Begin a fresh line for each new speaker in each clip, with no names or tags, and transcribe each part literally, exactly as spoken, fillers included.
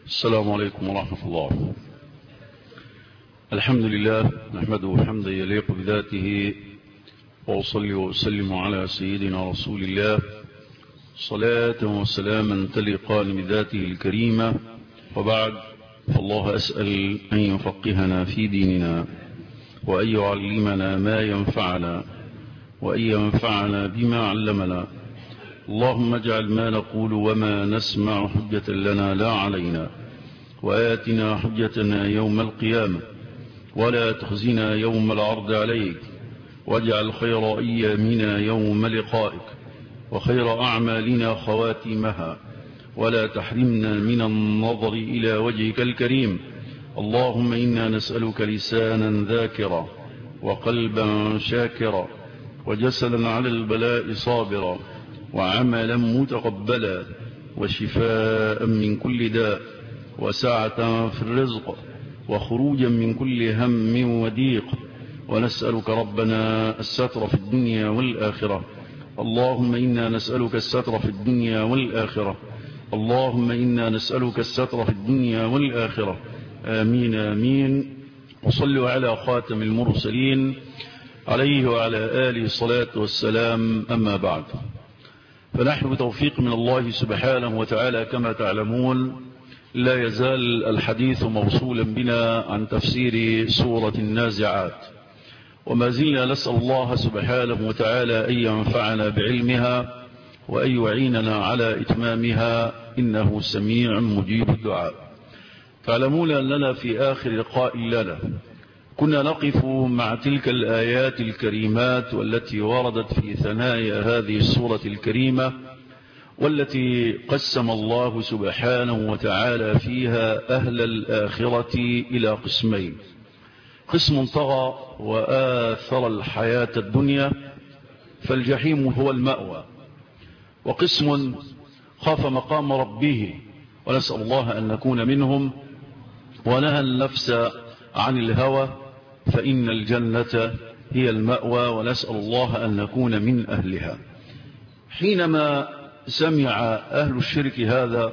السلام عليكم ورحمة الله. الحمد لله نحمده حمدا يليق بذاته، وأصلي وأسلم على سيدنا رسول الله صلاة وسلاما تليقان بذاته الكريمة. وبعد، فالله أسأل أن يفقهنا في ديننا، وأن يعلمنا ما ينفعنا، وأن ينفعنا بما علمنا. اللهم اجعل ما نقول وما نسمع حجة لنا لا علينا، وآتنا حجتنا يوم القيامة، ولا تخزنا يوم العرض عليك، واجعل خير أيامنا يوم لقائك، وخير أعمالنا خواتمها، ولا تحرمنا من النظر إلى وجهك الكريم. اللهم إنا نسألك لسانا ذاكرا، وقلبا شاكرا، وجسدا على البلاء صابرا، وعملا متقبلا، وشفاء من كل داء، وسعة في الرزق، وخروجا من كل هم وضيق. ونسألك ربنا الستر في الدنيا والآخرة. اللهم إنا نسألك الستر في الدنيا والآخرة. اللهم إنا نسألك الستر في الدنيا والآخرة. آمين آمين. وصلوا على خاتم المرسلين عليه وعلى آله الصلاة والسلام. أما بعد، فنحن بتوفيق من الله سبحانه وتعالى كما تعلمون لا يزال الحديث موصولا بنا عن تفسير سورة النازعات، وما زلنا نسأل الله سبحانه وتعالى أن ينفعنا بعلمها، وأن يعيننا على إتمامها، إنه سميع مجيب الدعاء. تعلمون أننا في آخر لقاء لنا كنا نقف مع تلك الآيات الكريمات والتي وردت في ثنايا هذه السورة الكريمة، والتي قسم الله سبحانه وتعالى فيها أهل الآخرة إلى قسمين: قسم طغى وآثر الحياة الدنيا فالجحيم هو المأوى، وقسم خاف مقام ربه، ونسأل الله أن نكون منهم، ونهى النفس عن الهوى فإن الجنة هي المأوى، ونسأل الله أن نكون من أهلها. حينما سمع أهل الشرك هذا،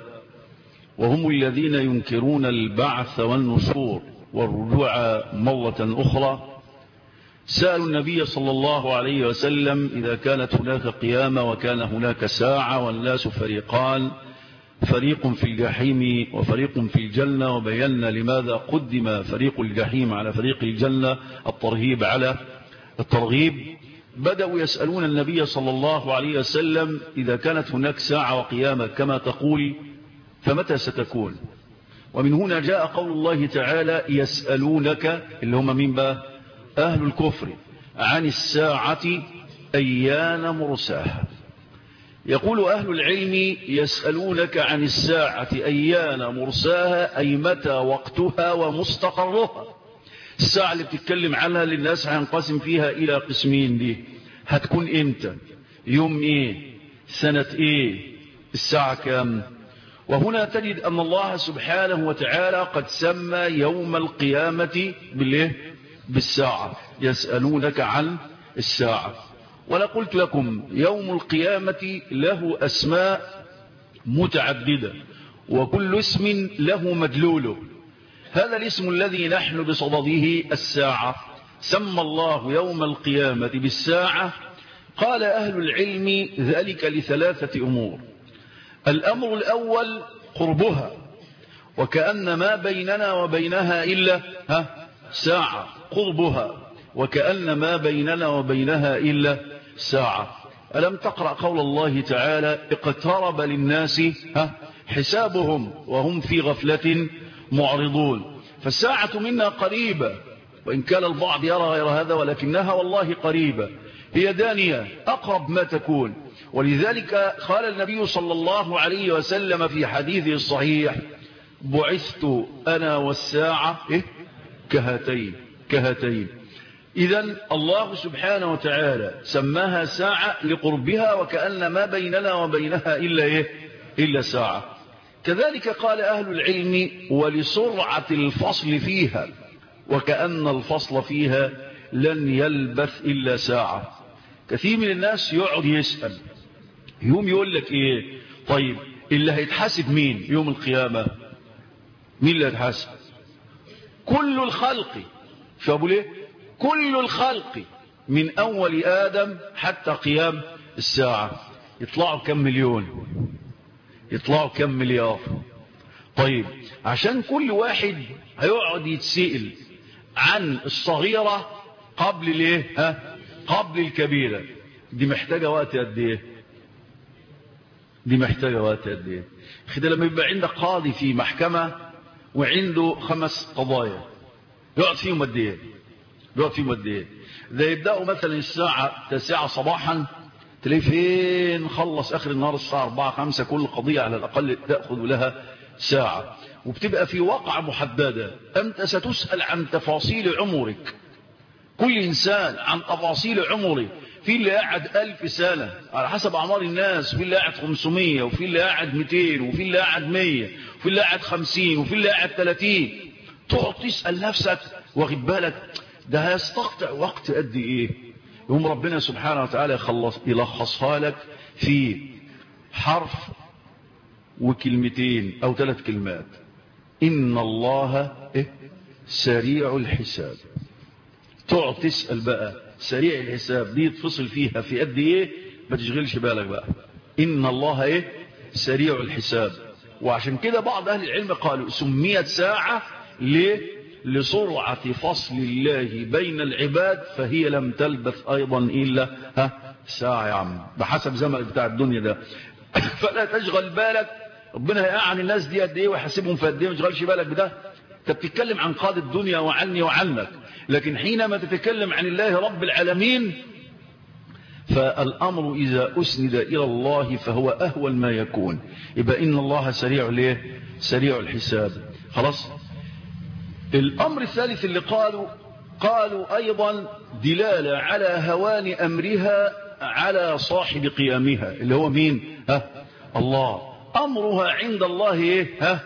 وهم الذين ينكرون البعث والنشور والرجوع مرة أخرى، سألوا النبي صلى الله عليه وسلم إذا كانت هناك قيامة وكان هناك ساعة والناس فريقان، فريق في الجحيم وفريق في الجنة، وبينا لماذا قدم فريق الجحيم على فريق الجنة، الترهيب على الترغيب. بدأوا يسألون النبي صلى الله عليه وسلم إذا كانت هناك ساعة وقيامة كما تقول فمتى ستكون؟ ومن هنا جاء قول الله تعالى: يسألونك، اللي هم من بقى؟ أهل الكفر، عن الساعة أيان مرساها. يقول أهل العلم: يسألونك عن الساعة أيان مرساها، أي متى وقتها ومستقرها. الساعة اللي بتتكلم عنها للناس هينقسم فيها إلى قسمين، دي هتكون إمتى؟ يوم إيه؟ سنة إيه؟ الساعة كام؟ وهنا تجد أن الله سبحانه وتعالى قد سمى يوم القيامة بالإيه؟ بالساعة. يسألونك عن الساعة. ولا قلت لكم يوم القيامة له أسماء متعددة، وكل اسم له مدلوله. هذا الاسم الذي نحن بصدده الساعة سمى الله يوم القيامة بالساعة. قال أهل العلم ذلك لثلاثة أمور. الأمر الأول قربها، وكأن ما بيننا وبينها إلا ها ساعة، قربها وكأن ما بيننا وبينها إلا ساعة. ألم تقرأ قول الله تعالى: اقترب للناس ها حسابهم وهم في غفلة معرضون. فالساعة منا قريبة، وإن كان البعض يرى غير هذا، ولكنها والله قريبة، هي دانية، أقرب ما تكون. ولذلك قال النبي صلى الله عليه وسلم في حديثه الصحيح: بعثت أنا والساعة إيه؟ كهاتين كهاتين. إذن الله سبحانه وتعالى سماها ساعة لقربها، وكأن ما بيننا وبينها إلا إيه؟ إلا ساعة. كذلك قال أهل العلم: ولسرعة الفصل فيها، وكأن الفصل فيها لن يلبث إلا ساعة. كثير من الناس يقعد يسأل، يوم يقول لك إيه؟ طيب اللي هيتحاسب مين يوم القيامة؟ مين اللي هيتحاسب؟ كل الخلق. شو أقول إيه؟ كل الخلق من أول آدم حتى قيام الساعة. يطلعوا كم مليون؟ يطلعوا كم مليار؟ طيب عشان كل واحد هيقعد يتسئل عن الصغيرة قبل الايه؟ ها؟ قبل الكبيرة. دي محتاجة وقت قد ايه؟ دي محتاجة وقت قد ايه؟ كده لما يبقى عندك قاضي في محكمة وعنده خمس قضايا يقعد فيهم قد ايه؟ يقعد فيهم قد ايه؟ ده يبدأوا مثلا الساعة تسعة صباحا تلاقيه فين خلص اخر النهار الساعة أربعة خمسة. كل قضية على الاقل تأخذ لها ساعة، وبتبقى في واقعة محددة. انت ستسأل عن تفاصيل عمرك، كل انسان عن تفاصيل عمره. في اللي قاعد ألف سنة على حسب اعمار الناس، وفي اللي قاعد خمسمية، وفي اللي قاعد مئتين، وفي اللي قاعد مية، وفي اللي قاعد خمسين، وفي اللي قاعد ثلاثين. تقعد تسأل نفسك واخد بالك ده هيستقطع وقت قد ايه؟ يوم ربنا سبحانه وتعالى يخلص يلخصها لك في حرف وكلمتين او ثلاث كلمات: ان الله إيه؟ سريع الحساب. تقعد تسأل بقى سريع الحساب دي تفصل فيها في قد ايه؟ ما تشغلش بالك بقى. ان الله ايه؟ سريع الحساب. وعشان كده بعض اهل العلم قالوا سميت ساعة ليه؟ لسرعة فصل الله بين العباد، فهي لم تلبث ايضا الا ها ساعة يا عم بحسب زمن بتاع الدنيا ده. فلا تشغل بالك ربنا هيقعن الناس دي قد ايه ويحاسبهم في قد ايه، ما تشغلش بالك بده. انت بتتكلم عن قاضي الدنيا وعني وعنك، لكن حينما تتكلم عن الله رب العالمين فالامر اذا اسند الى الله فهو اهون ما يكون. يبقى ان الله سريع ليه؟ سريع الحساب. خلاص. الامر الثالث اللي قالوا قالوا ايضا دلالة على هوان امرها على صاحب قيامها اللي هو مين؟ ها؟ الله. امرها عند الله ايه؟ ها؟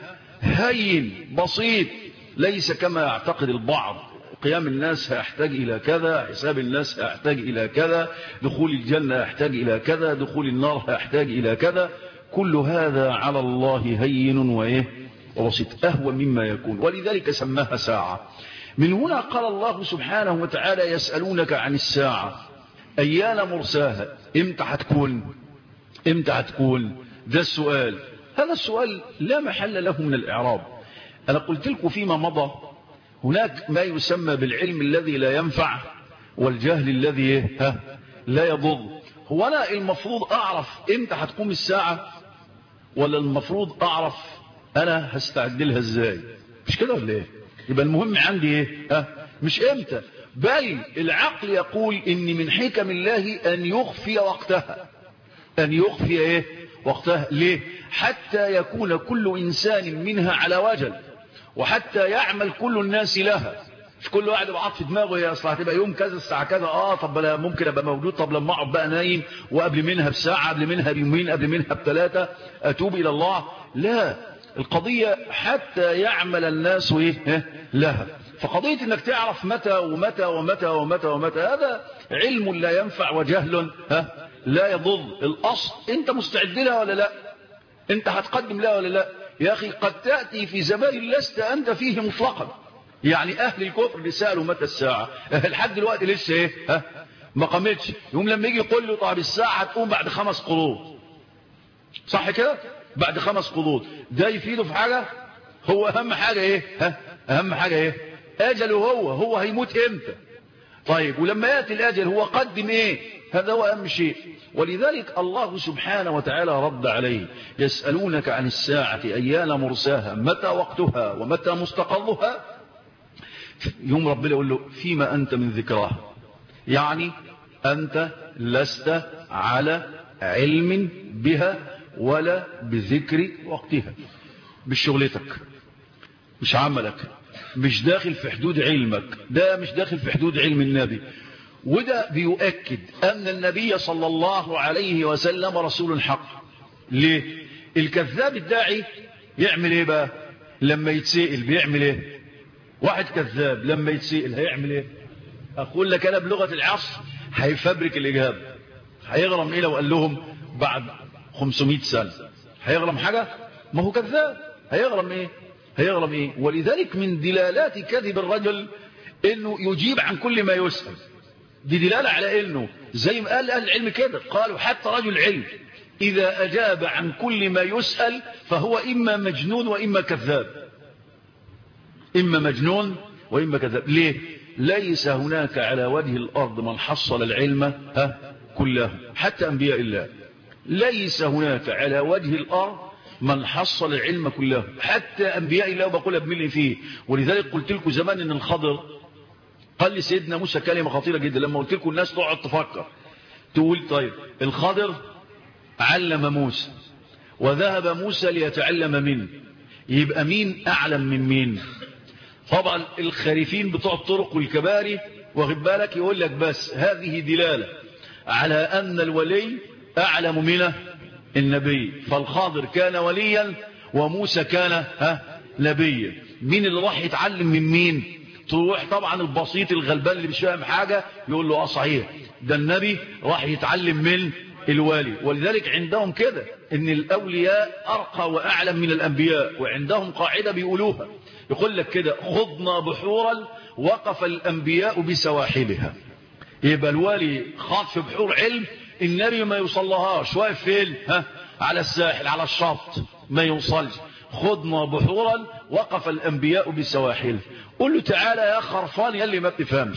هين بسيط، ليس كما يعتقد البعض. قيام الناس هيحتاج الى كذا، حساب الناس هيحتاج الى كذا، دخول الجنة هيحتاج الى كذا، دخول النار هيحتاج الى كذا. كل هذا على الله هين وايه؟ وبسيط، اهون مما يكون. ولذلك سماها ساعة. من هنا قال الله سبحانه وتعالى يسألونك عن الساعة ايان مرساها. امتى هتكون؟ امتى هتكون؟ ده السؤال. هذا السؤال لا محل له من الاعراب. انا قلت لكم فيما مضى هناك ما يسمى بالعلم الذي لا ينفع والجهل الذي ها لا يضر. هو انا المفروض اعرف امتى هتقوم الساعة، ولا المفروض اعرف انا هستعد لها ازاي؟ مش كده ولا ايه؟ يبقى المهم عندي ايه؟ ها مش امتى، بل العقل يقول ان من حكم الله ان يخفي وقتها. ان يخفي ايه؟ وقتها. ليه؟ حتى يكون كل انسان منها على وجل، وحتى يعمل كل الناس لها. مش كل واحد يبقى في دماغه هي اصلا هتبقى يوم كذا الساعه كذا، اه طب ممكن ابقى موجود، طب لما اقعد بقى نايم وقبل منها بساعه، قبل منها بيومين، قبل منها بثلاثه اتوب الى الله. لا، القضيه حتى يعمل الناس ايه لها. فقضيه انك تعرف متى ومتى ومتى ومتى ومتى هذا علم لا ينفع وجهل ها لا يضر. الاصل انت مستعد لها ولا لا؟ انت هتقدم لها ولا لا؟ يا اخي قد تاتي في زمان لست انت فيه مطلقا. يعني اهل الكفر اللي سالوا متى الساعه لحد دلوقتي لسه ايه ها ما قامتش. يوم لما يجي يقول له طب الساعه هتقوم بعد خمس قرون، صح كده؟ بعد خمس قرون، ده يفيده في حاجه؟ هو اهم حاجه ايه ها اهم حاجه ايه؟ اجله. هو هو هيموت امتى؟ طيب ولما ياتي الاجل هو قدم ايه؟ هذا هو اهم شيء. ولذلك الله سبحانه وتعالى رد عليه يسالونك عن الساعه ايان مرساها متى وقتها ومتى مستقرها. يوم ربنا يقول له فيما أنت من ذكراها، يعني أنت لست على علم بها ولا بذكر وقتها. مش شغلتك، مش عملك، مش داخل في حدود علمك، ده مش داخل في حدود علم النبي. وده بيؤكد أن النبي صلى الله عليه وسلم رسول حق. ليه؟ الكذاب الداعي يعمل ايه بقى لما يتسئل؟ بيعمل ايه؟ واحد كذاب لما يتسئل هيعمل ايه؟ اقول لك انا بلغة العصر هيفبرك الاجابة. هيغرم ايه لو قال لهم بعد خمسمائة سنة؟ هيغرم حاجة؟ ما هو كذاب. هيغرم ايه؟ هيغرم ايه؟ ولذلك من دلالات كذب الرجل انه يجيب عن كل ما يسأل. دي دلالة على انه زي ما قال اهل العلم كده، قالوا حتى رجل علم اذا اجاب عن كل ما يسأل فهو اما مجنون واما كذاب. اما مجنون واما كذاب. ليه؟ ليس هناك على وجه الارض من حصل العلم ها كله، حتى انبياء الله. ليس هناك على وجه الارض من حصل العلم كله، حتى انبياء الله، وبقول بملء فيه. ولذلك قلت لكم زمان ان الخضر قال لي سيدنا موسى كلمة خطيرة جدا، لما قلت لكم الناس تقعد تفكر تقول طيب الخضر علم موسى وذهب موسى ليتعلم منه، يبقى مين اعلم من مين؟ طبعا الخريفين بتوع الطرق والكباري واخد بالك يقول لك بس هذه دلالة على ان الولي اعلم من النبي، فالخضر كان وليا وموسى كان ها نبيا. مين اللي راح يتعلم من مين؟ تروح طبعا البسيط الغلبان اللي مش فاهم حاجة يقول له اه صحيح ده النبي راح يتعلم من الوالي. ولذلك عندهم كده ان الاولياء ارقى واعلم من الانبياء، وعندهم قاعدة بيقولوها يقول لك كده خضنا بحورا وقف الانبياء بسواحلها. يبقى الوالي خاض في بحور علم، النبي ما يوصلهاش، واقف فين؟ ها على الساحل على الشط ما يوصلش. خضنا بحورا وقف الانبياء بسواحل. قل له تعالى يا خرفان يلي ما بتفهمش.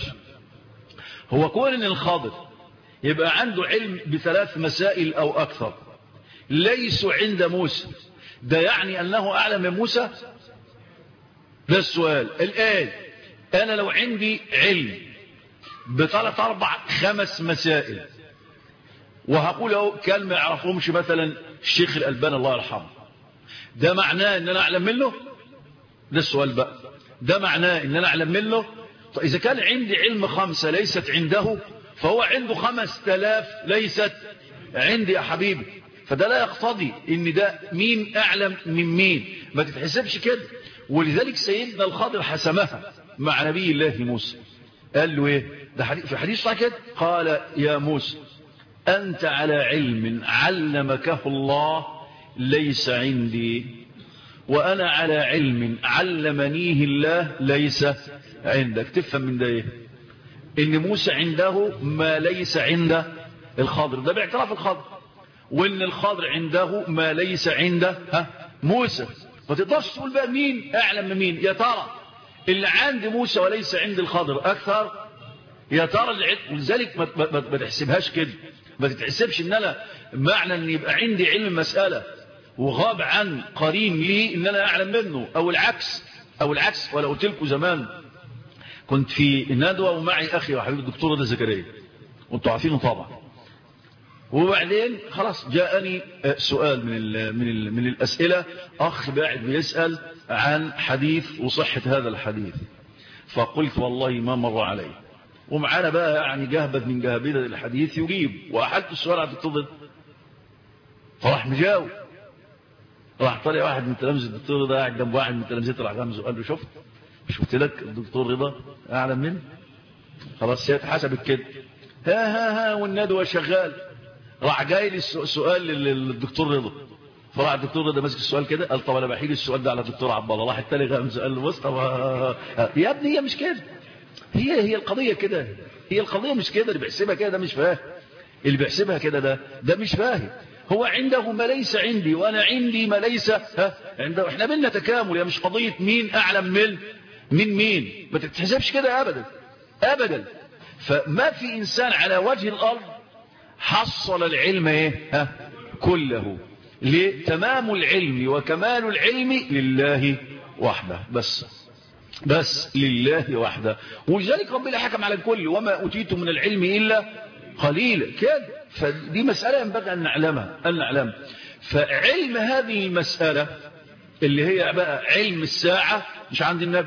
هو كون ان الخاضر يبقى عنده علم بثلاث مسائل او اكثر ليسوا عند موسى، ده يعني انه اعلم من موسى؟ ده السؤال. الان انا لو عندي علم بثلاث اربع خمس مسائل وهقول اهو كلمه يعرفهمش مثلا الشيخ الالباني الله يرحمه، ده معناه ان انا اعلم منه؟ ده السؤال بقى. ده معناه ان انا اعلم منه؟ طيب اذا كان عندي علم خمسة ليست عنده فهو عنده خمس تلاف ليست عندي يا حبيبي. فده لا يقتضي ان ده مين اعلم من مين، ما تتحسبش كده. ولذلك سيدنا الخضر حسمها مع نبي الله موسى، قال له ايه؟ ده حديث في حديث صحيح كده، قال يا موسى انت على علم علمكه الله ليس عندي، وانا على علم علمنيه الله ليس عندك. تفهم من ده ايه؟ ان موسى عنده ما ليس عند الخضر، ده باعتراف الخضر، وان الخضر عنده ما ليس عند ها موسى. ما تقدرش تقول بقى مين اعلم من مين. يا ترى اللي عند موسى وليس عند الخضر اكثر؟ يا ترى اللي ولذلك ما, ما, ما تحسبهاش كده. ما تتحسبش ان انا معنى ان يبقى عندي علم مسألة وغاب عن قرين لي ان انا اعلم منه، او العكس او العكس. ولا قلت لكم زمان كنت في الندوة ومعي اخي وحبيب الدكتور رضا زكريا وانتوا عارفينه طبعا، وبعدين خلاص جاءني سؤال من ال من ال من الاسئله، اخ قاعد بيسال عن حديث وصحه هذا الحديث، فقلت والله ما مر علي. ومعانا بقى يعني جهبذ من جهابذة الحديث يجيب، واحدت السؤال على الدكتور رضا فراح مجاوب. راح طلع واحد من تلامذة الدكتور رضا قاعد جنب واحد من تلامذته، راح غمزه قال له شفت شفت لك الدكتور رضا اعلم منه. خلاص هي اتحسبت كده. ها ها ها والندوه شغال. راح جاي لي السؤال للدكتور رضا، فراح الدكتور رضا ماسك السؤال كده قال طب انا بحيل السؤال ده على الدكتور عبد الله. راح التاني غمزه قال له بص طب يا ابني هي مش كده، هي هي القضيه كده، هي القضيه مش كده. اللي بيحسبها كده ده مش فاهم، اللي بيحسبها كده ده ده مش فاهم. هو عنده ما ليس عندي وانا عندي ما ليس ها عنده. احنا بينا تكامل، يا مش قضيه مين اعلم من من مين. ما تتحسبش كده ابدا ابدا. فما في انسان على وجه الارض حصل العلم ايه ها كله. ليه؟ تمام العلم وكمال العلم لله وحده، بس بس لله وحده. ولذلك ربنا حكم على الكل وما اوتيتم من العلم الا قليلا كده. فدي مسألة ينبغي ان نعلمها ان نعلمها. فعلم هذه المسألة اللي هي بقى علم الساعة مش عند النبي.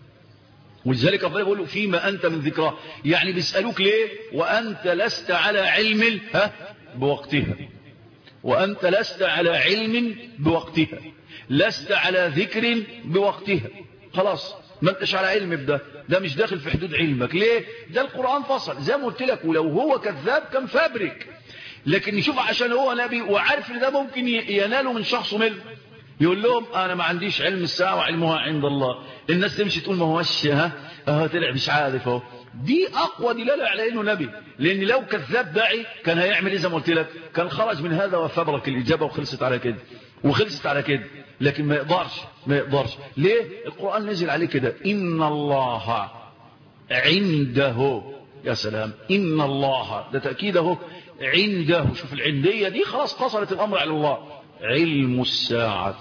ولذلك ربنا بيقول له فيما انت من ذكراه، يعني بيسالوك ليه وانت لست على علم ها بوقتها، وانت لست على علم بوقتها، لست على ذكر بوقتها. خلاص ما انتش على علم بده، ده مش داخل في حدود علمك. ليه؟ ده القرآن فصل زي ما قلت لك، ولو هو كذاب كان فابرك. لكن نشوف عشان هو نبي وعارف ان ده ممكن يناله من شخص منه، يقول لهم انا ما عنديش علم الساعه وعلمها عند الله. الناس تمشي تقول ما هوش ها اه طلع مش عارف اهو. دي اقوى دلاله على انه نبي، لان لو كذاب داعي كان هيعمل ايه؟ زي ما قلت لك كان خرج من هذا وفبرك الاجابه وخلصت على كده وخلصت على كده. لكن ما يقدرش ما يقدرش ليه؟ القران نزل عليه كده ان الله عنده. يا سلام، ان الله ده تاكيد اهو، عنده. شوف العنديه دي خلاص قصرت الامر على الله. علم الساعه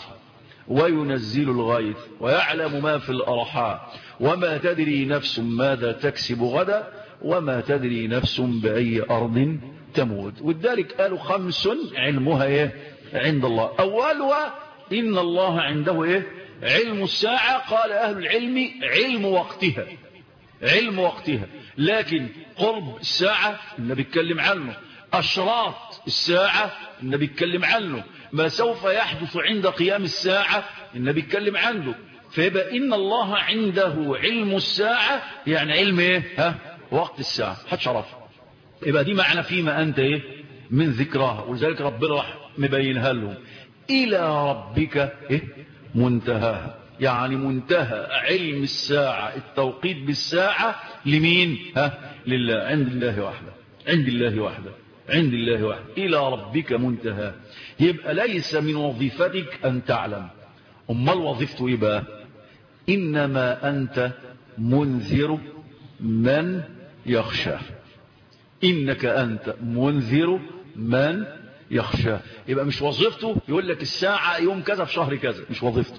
وينزل الغيث ويعلم ما في الأرحام وما تدري نفس ماذا تكسب غدا وما تدري نفس بأي أرض تموت. ولذلك قالوا خمس علمها إيه؟ عند الله. أولها إن الله عنده إيه؟ علم الساعة. قال أهل العلم علم وقتها، علم وقتها. لكن قرب الساعة النبي اتكلم عنه، أشراط الساعة النبي اتكلم عنه، ما سوف يحدث عند قيام الساعة النبي اتكلم عنه. فيبقى إن الله عنده علم الساعة يعني علم إيه؟ ها؟ وقت الساعة محدش عرفه. يبقى دي معنى فيما أنت إيه؟ من ذكراها. ولذلك ربنا راح مبينها لهم إلى ربك إيه؟ منتهاها. يعني منتهى علم الساعة التوقيت بالساعة لمين؟ ها؟ لله، عند الله وحده، عند الله وحده، عند الله وحده. إلى ربك منتهى. يبقى ليس من وظيفتك أن تعلم. أمال وظيفته إيه بقى؟ إنما أنت منذر من يخشى. إنك أنت منذر من يخشى. يبقى مش وظيفته يقول لك الساعة يوم كذا في شهر كذا، مش وظيفته.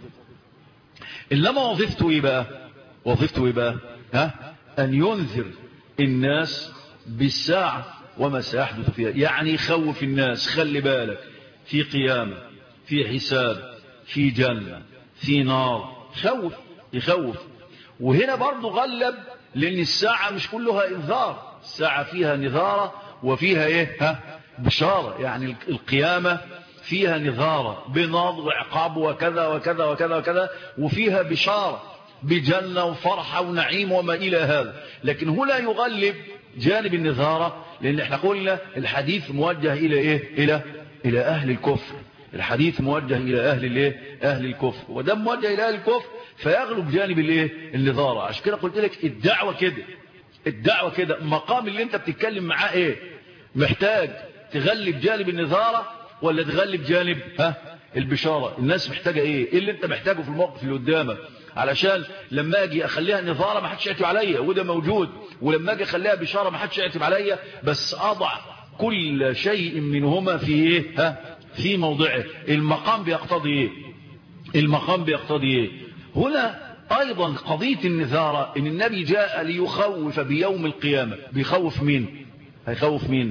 إنما وظيفته إيه بقى؟ وظيفته إيه بقى؟ ها؟ أن ينذر الناس بالساعة وما سيحدث فيها. يعني يخوف الناس، خلي بالك في قيامة، في حساب، في جنة، في نار. خوف، يخوف. وهنا برضو غلب، لأن الساعة مش كلها إنذار، الساعة فيها نذارة وفيها إيه؟ ها؟ بشارة. يعني القيامة فيها نذارة بنار وعقاب وكذا وكذا وكذا وكذا، وفيها بشارة بجنة وفرحة ونعيم وما إلى هذا. لكن هنا يغلب جانب النذارة، لأن احنا قلنا الحديث موجه إلى إيه؟ إلى إلى أهل الكفر. الحديث موجه إلى أهل الإيه؟ أهل الكفر. وده موجه إلى أهل الكفر فيغلب جانب الإيه؟ النذارة. عشان كده قلت لك الدعوة كده، الدعوة كده مقام اللي أنت بتتكلم معاه إيه؟ محتاج تغلب جانب النذارة ولا تغلب جانب ها البشارة؟ الناس محتاجة إيه؟ إيه اللي أنت محتاجه في الموقف اللي قدامك، علشان لما أجي أخليها نذارة ما حدش يعتب عليا وده موجود، ولما أجي أخليها بشارة ما حدش يعتب عليا، بس أضع كل شيء منهما في إيه؟ ها في موضعه. المقام بيقتضي إيه؟ المقام بيقتضي إيه؟ هنا أيضا قضية النذارة، إن النبي جاء ليخوف بيوم القيامة. بيخوف مين؟ هيخوف مين؟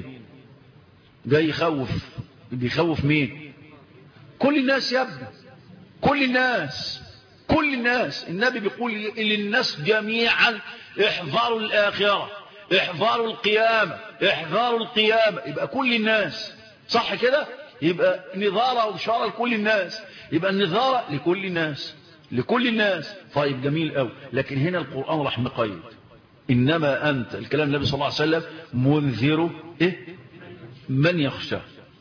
جاي يخوف، بيخوف مين؟ كل الناس يا ابني، كل الناس، كل الناس. النبي بيقول للناس جميعا احذروا الآخرة، احذروا القيامة، احذروا القيامة. يبقى كل الناس، صح كده؟ يبقى نذارة وبشارة لكل الناس. يبقى النذارة لكل الناس، لكل الناس. طيب جميل قوي. لكن هنا القرآن راح مقيد، إنما أنت، الكلام النبي صلى الله عليه وسلم، منذر إيه؟ من يخشى،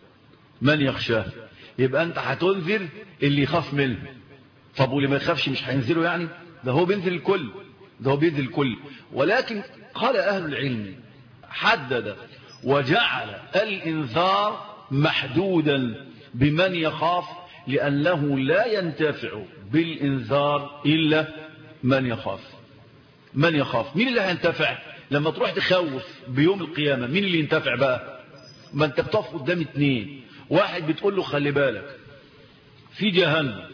من يخشى. يبقى أنت هتنذر اللي يخاف منه. طب واللي ما يخافش مش هينذره؟ يعني ده هو بينذر الكل، ده هو بينذر الكل. ولكن قال أهل العلم حدد وجعل الإنذار محدودا بمن يخاف، لأنه لا ينتفع بالإنذار إلا من يخاف. من يخاف. مين اللي هينتفع لما تروح تخوف بيوم القيامة؟ مين اللي ينتفع بقى؟ ما انت بتقف قدام اتنين، واحد بتقول له خلي بالك في جهنم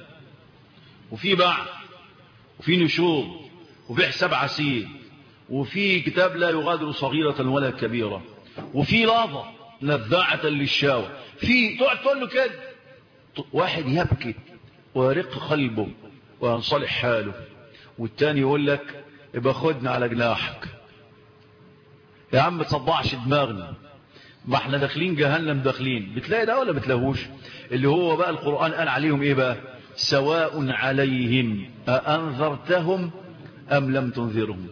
وفي بعث وفي نشور وفي حساب عسير وفي كتاب لا يغادر صغيرة ولا كبيرة وفي لظى نذاعة للشاوى، في تقعد تقول له كده. واحد يبكي ويرق قلبه وينصلح حاله، والتاني يقول لك ابقى خدنا على جناحك يا عم، تصدعش دماغنا، ما احنا داخلين جهنم داخلين. بتلاقي ده ولا بتلاقوش؟ اللي هو بقى القرآن قال عليهم ايه بقى؟ سواء عليهم أأنذرتهم أم لم تنذرهم.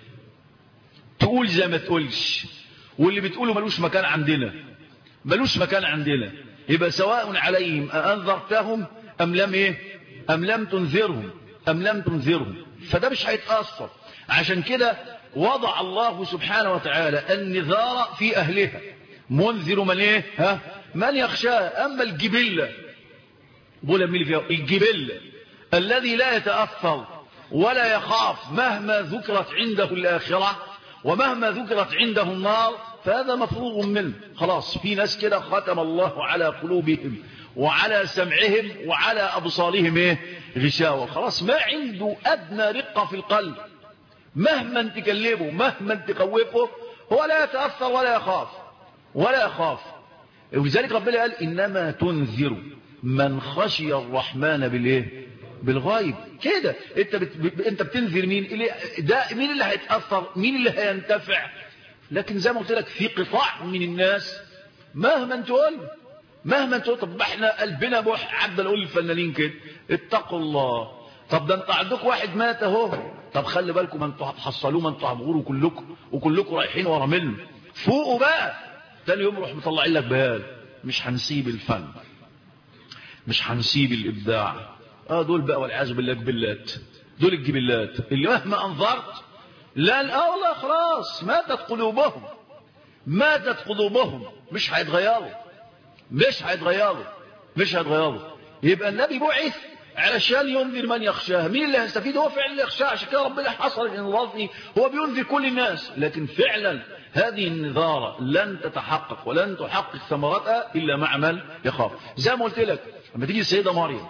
تقول زي ما تقولش، واللي بتقوله ملوش مكان عندنا، ملوش مكان عندنا. يبقى سواء عليهم أأنذرتهم أم لم ايه أم لم تنذرهم أم لم تنذرهم، فده مش هيتأثر. عشان كده وضع الله سبحانه وتعالى النذار في أهلها، منذر من ايه ها من يخشاه. أما الجبلة بقول مين فيها الجبلة الذي لا يتأثر ولا يخاف مهما ذكرت عنده الآخرة ومهما ذكرت عنده النار، فهذا مفروغ منه خلاص. في ناس كده ختم الله على قلوبهم وعلى سمعهم وعلى أبصارهم ايه غشاوة، خلاص ما عنده أدنى رقة في القلب، مهما تكلمه مهما تقوفه هو لا يتأثر ولا يخاف ولا يخاف. ولذلك ربنا قال إنما تنذر من خشي الرحمن بالايه بالغيب. كده انت بت... انت بتنذر مين اللي ده، مين اللي هيتأثر، مين اللي هينتفع. لكن زي ما قلت لك في قطاع من الناس مهما تقول مهما تقول طب احنا قلبنا بوح، عبد اقول للفنانين كده اتقوا الله. طب ده انت عندك واحد مات اهو، طب خلي بالكم ما انتوا هتحصلوه، ما انتوا هتغوروا كلكم وكلكم رايحين ورا منه، فوقوا بقى. تاني يوم روح مطلعين لك بيان مش هنسيب الفن، مش هنسيب الابداع. اه دول بقى والعياذ بالله جبلات، دول الجبلات اللي مهما انظرت لا لا والله خلاص ماتت قلوبهم، ماتت قلوبهم، مش هيتغيروا مش هيتغيروا مش هيتغيروا. يبقى النبي بعث علشان ينذر من يخشاه. مين اللي هيستفيد؟ هو فعلا اللي يخشاه. عشان كده ربنا حصل الانذار، هو بينذر كل الناس، لكن فعلا هذه النذارة لن تتحقق ولن تحقق ثمرتها الا مع من يخاف. زي ما قلت لك لما تيجي السيدة مريم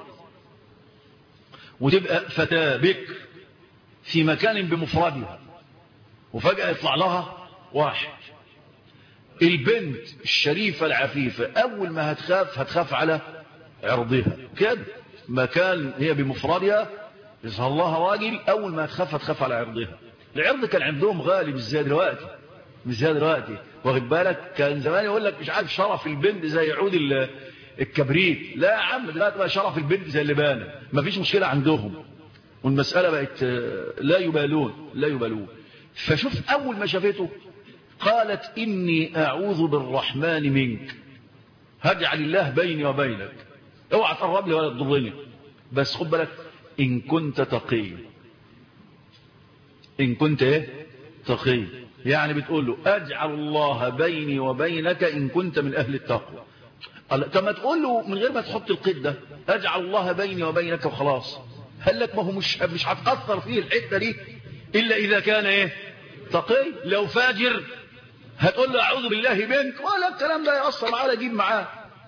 وتبقى فتاة بكر في مكان بمفردها وفجأة يطلع لها واحد، البنت الشريفة العفيفة أول ما هتخاف هتخاف على عرضها كده، مكان هي بمفردها يظهر لها راجل أول ما هتخاف هتخاف على عرضها. العرض كان عندهم غالي مش زي دلوقتي، مش زي دلوقتي واخد بالك. كان زمان يقول لك مش عارف شرف البنت زي عود الكبريت، لا يا عم دلوقتي بقى شرف البنت زي اللبانة، مفيش مشكلة عندهم، والمسألة بقت لا يبالون لا يبالون. فشوف أول ما شافته قالت إني أعوذ بالرحمن منك، هجعل الله بيني وبينك، اوعى تقرب لي ولا تضرني، بس خد بالك إن كنت تقي، إن كنت إيه تقي، يعني بتقول له أجعل الله بيني وبينك إن كنت من أهل التقوى. كما تقول له من غير ما تحط القيد ده أجعل الله بيني وبينك وخلاص. هل لك ما هو مش مش هتأثر فيه الحتة دي إلا إذا كان إيه تقي. لو فاجر هتقول له أعوذ بالله منك، ولا الكلام ده يأثر معاه ولا يجيب معاه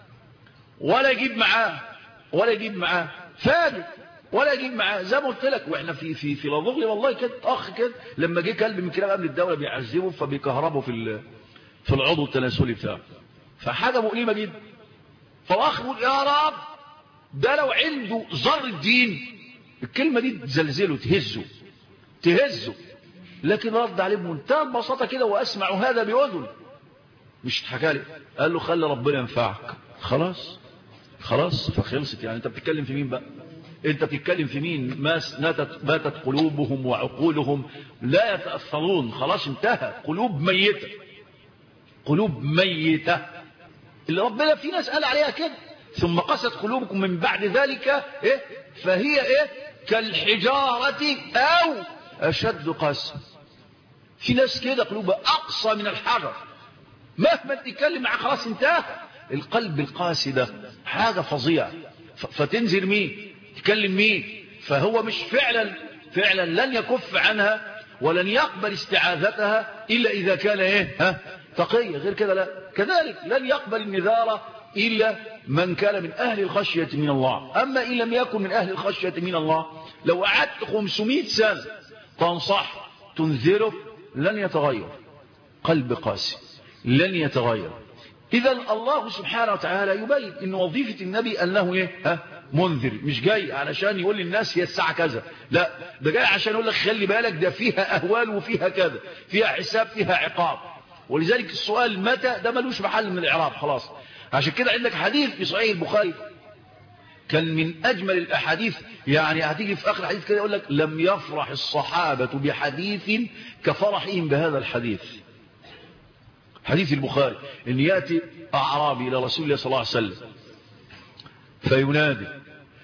ولا يجيب معاه ولا يجيب معاه فاجر ولا يجيب معاه. زي ما قلت لك واحنا في في في لظغلي والله كده اخ كده لما جه كلب من كلاب امن الدوله بيعذبه فبيكهربه في في العضو التناسلي بتاعه، فحاجه مؤلمه جدا. فالاخ يقول يا رب ده لو عنده ذر الدين الكلمه دي تزلزله تهزه تهزه، لكن رد عليه بمنتهى البساطه كده واسمع هذا باذن مش اتحكى لي، قال له خلي ربنا ينفعك. خلاص خلاص فخلصت. يعني انت بتتكلم في مين بقى؟ انت بتتكلم في مين؟ ماس باتت قلوبهم وعقولهم لا يتأثرون، خلاص انتهى، قلوب ميتة قلوب ميتة اللي ربنا في ناس قال عليها كده ثم قست قلوبكم من بعد ذلك ايه فهي ايه كالحجارة او اشد قسوة. في ناس كده قلوبها اقصى من الحجر، مهما تتكلم معاه خلاص انتهى. القلب القاسي ده حاجة فظيعة، فتنزل مين تكلم مين، فهو مش فعلا فعلا لن يكف عنها ولن يقبل استعاذتها إلا إذا كان إيه ها تقي، غير كده لا. كذلك لن يقبل النذارة إلا من كان من أهل الخشية من الله. أما إن لم يكن من أهل الخشية من الله لو قعدت خمسمائة سنة تنصح تنذره لن يتغير، قلب قاسي لن يتغير. إذا الله سبحانه وتعالى يبين إن وظيفة النبي أنه إيه ها منذر، مش جاي علشان يقول للناس هي الساعة كذا، لا ده جاي عشان يقول لك خلي بالك ده فيها أهوال وفيها كذا، فيها حساب فيها عقاب. ولذلك السؤال متى ده ملوش محل من الإعراب خلاص. عشان كده عندك حديث في صحيح البخاري كان من أجمل الأحاديث، يعني هتيجي في آخر الحديث كده يقول لك لم يفرح الصحابة بحديث كفرحهم بهذا الحديث. حديث البخاري ان يأتي أعرابي إلى رسول الله صلى الله عليه وسلم فينادي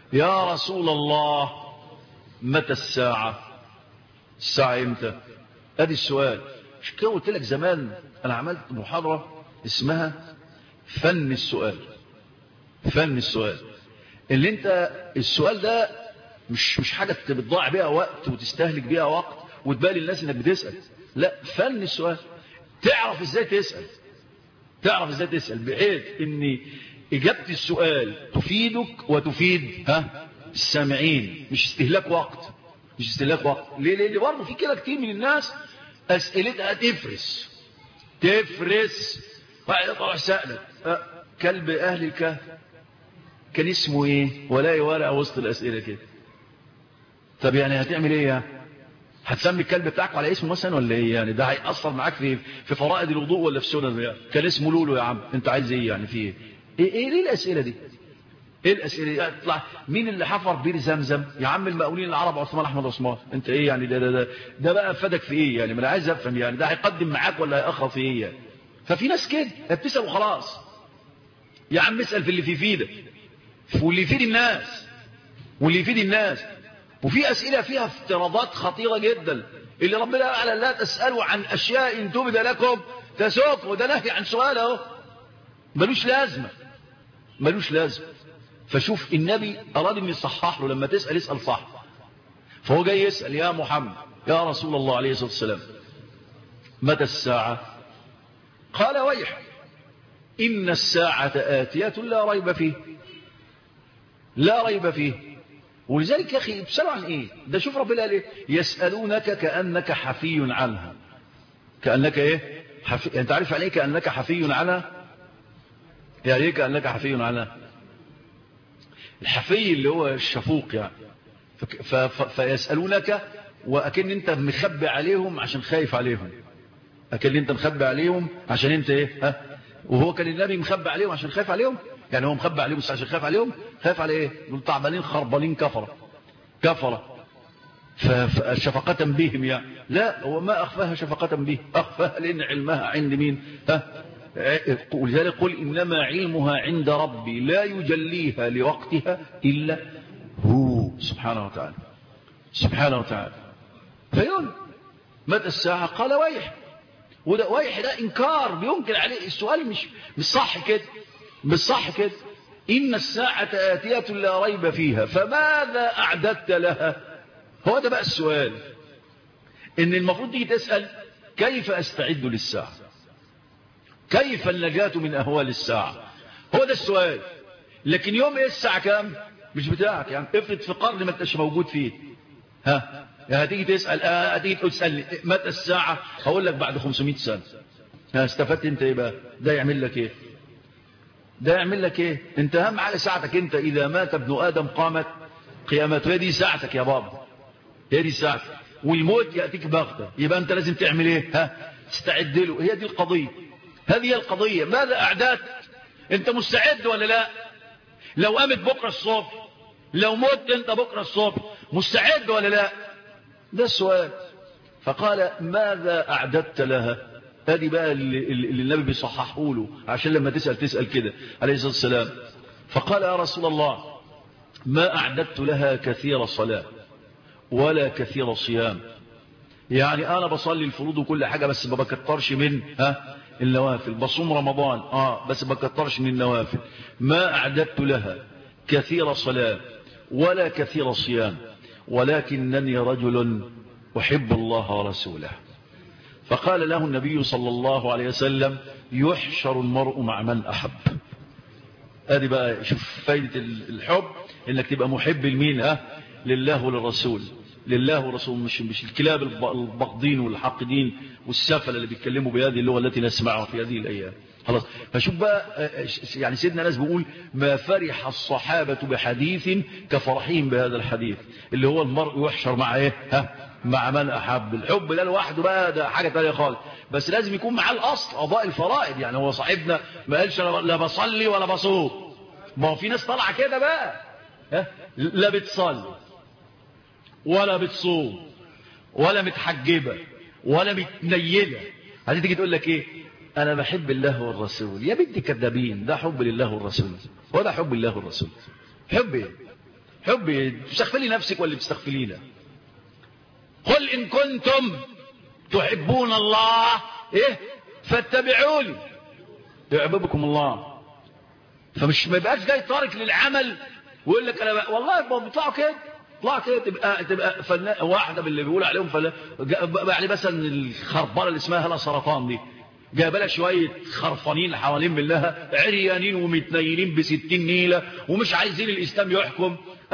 يا رسول الله متى الساعة؟ الساعة امتى؟ ادي السؤال. مش كده قلت لك زمان انا عملت محاضرة اسمها فن السؤال. فن السؤال اللي انت السؤال ده مش مش حاجة بتضيع بيها وقت وتستهلك بيها وقت وتبالي الناس انك بتسأل. لا، فن السؤال. تعرف ازاي تسأل، تعرف ازاي تسأل بحيث ان اجابة السؤال تفيدك وتفيد ها السامعين. مش استهلاك وقت، مش استهلاك وقت. ليه؟ ليه برضه في كده كتير من الناس اسئلتها تفرس تفرس. واحد يطلع سألك أه كلب اهل الكهف كان اسمه ايه، ولا ورقه وسط الاسئله كده. طب يعني هتعمل ايه يعني؟ هتسمي الكلب بتاعك على اسمه مثلا ولا ايه يعني؟ ده هيأثر معاك في في فرائض الوضوء ولا في سنن يعني؟ كان اسمه لولو يا عم، انت عايز ايه يعني؟ في ايه ايه, إيه ليه الاسئله دي؟ ايه الاسئله دي؟ اطلع مين اللي حفر بير زمزم يا عم؟ المقاولين العرب عثمان احمد عثمان. انت ايه يعني؟ ده ده ده, ده بقى فادك في ايه يعني؟ ما انا عايز افهم يعني ده هيقدم معاك ولا هيأخر في ايه يعني؟ ففي ناس كده بتسال وخلاص. يا عم اسال في اللي في يفيدك واللي يفيد الناس واللي يفيد الناس. وفي اسئله فيها افتراضات خطيره جدا اللي ربنا قال لا تسالوا عن اشياء ان تبد لكم تسؤكم، وده نهي عن سؤال اهو ملوش لازمه ملوش لازمه. فشوف النبي اراد ان يصحح له لما تسال اسال صح. فهو جاي يسال يا محمد يا رسول الله عليه الصلاه والسلام متى الساعه؟ قال ويح ان الساعه اتيه لا ريب فيه، لا ريب فيه. ولذلك يا اخي يسالوا عن ايه؟ ده شوف ربنا قال ايه؟ يسالونك كانك حفي عنها. كانك ايه؟ حفي. انت عارف يعني ايه كانك حفي عنها؟ يعني ايه كانك حفي عنها؟ الحفي اللي هو الشفوق يعني. ف... ف... فيسالونك واكن انت مخبي عليهم عشان خايف عليهم. اكن انت مخبي عليهم عشان انت ايه؟ ها؟ وهو كان النبي مخبي عليهم عشان خايف عليهم؟ يعني هو مخبي عليهم بس عشان خايف عليهم؟ خايف على ايه؟ دول تعبانين خربانين كفره كفره فشفقة بهم يعني. لا، هو ما اخفاها شفقة به، اخفاها لان علمها عند مين؟ ها؟ ولذلك قل انما علمها عند ربي لا يجليها لوقتها الا هو سبحانه وتعالى سبحانه وتعالى. فيقول متى الساعة؟ قال ويح. وده ويح ده انكار بينكر عليه. السؤال مش مش صح كده، مش صح كده. ان الساعة آتية لا ريب فيها فماذا اعددت لها؟ هو ده بقى السؤال. ان المفروض تيجي تسأل كيف استعد للساعة، كيف النجاة من اهوال الساعة. هو ده السؤال. لكن يوم ايه الساعة كام مش بتاعك يعني. افرض في قرن ما انتش موجود فيه، ها هتيجي تسأل اه هتيجي تسأل متى الساعة؟ هقول لك بعد خمسمائة سنة. ها استفدت انت ايه بقى؟ ده يعمل لك ايه؟ ده يعمل لك ايه؟ انت اهم حاجه ساعتك انت. اذا مات ابن ادم قامت قيامته. هي دي ساعتك يا بابا، هي دي ساعتك. والموت ياتيك بغته، يبقى انت لازم تعمل ايه؟ ها تستعد له. هي دي القضيه، هذه هي القضيه. ماذا اعددت؟ انت مستعد ولا لا؟ لو قامت بكره الصبح، لو مت انت بكره الصبح، مستعد ولا لا؟ ده السؤال. فقال ماذا اعددت لها؟ هذه بقى اللي, اللي النبي بيصححه له عشان لما تسأل تسأل كده عليه الصلاة والسلام. فقال يا رسول الله ما أعددت لها كثير صلاة ولا كثير صيام. يعني أنا بصلي الفروض وكل حاجة بس ما بكترش من ها النوافل. بصوم رمضان آه بس ما بكترش من النوافل. ما أعددت لها كثير صلاة ولا كثير صيام ولكنني رجل أحب الله ورسوله. فقال له النبي صلى الله عليه وسلم يحشر المرء مع من أحب. ادي بقى شوف فايدة الحب، انك تبقى محب لمين؟ ها لله وللرسول. لله ورسول، مش مش الكلاب البغضين والحاقدين والسفل اللي بيتكلموا بهذه اللغة التي نسمعها في هذه الأيام. خلاص. فشوف بقى يعني سيدنا ناس بيقول ما فرح الصحابة بحديث كفرحين بهذا الحديث اللي هو المرء يحشر مع ايه؟ ها مع من أحب. الحب ده لوحده بقى ده حاجة تانية خالص، بس لازم يكون معاه الأصل قضاء الفرائض. يعني هو صاحبنا ما قالش لا بصلي ولا بصوم. ما هو في ناس طالعة كده بقى، ها لا بتصلي ولا بتصوم ولا متحجبة ولا متنيلة. هذه تيجي تقول لك ايه؟ انا بحب الله والرسول. يا بنت كذابين، ده حب لله والرسول. هو ده حب الله والرسول؟ حب ايه؟ حب ايه؟ بتستغفلي نفسك ولا بتستغفلينا؟ قل ان كنتم تحبون الله ايه فاتبعوني يحببكم الله. فمش ما يبقاش جاي تارك للعمل ويقول لك انا بقى والله بيطلعوا كده طلع كده تبقى تبقى فنان واحده باللي بيقول عليهم فلا يعني مثلا الخربانه اللي اسمها هلا سرطان دي جايبه لها شويه خرفانين حوالين منها عريانين ومتنيلين بستين نيله ومش عايزين الاسلام يحكم.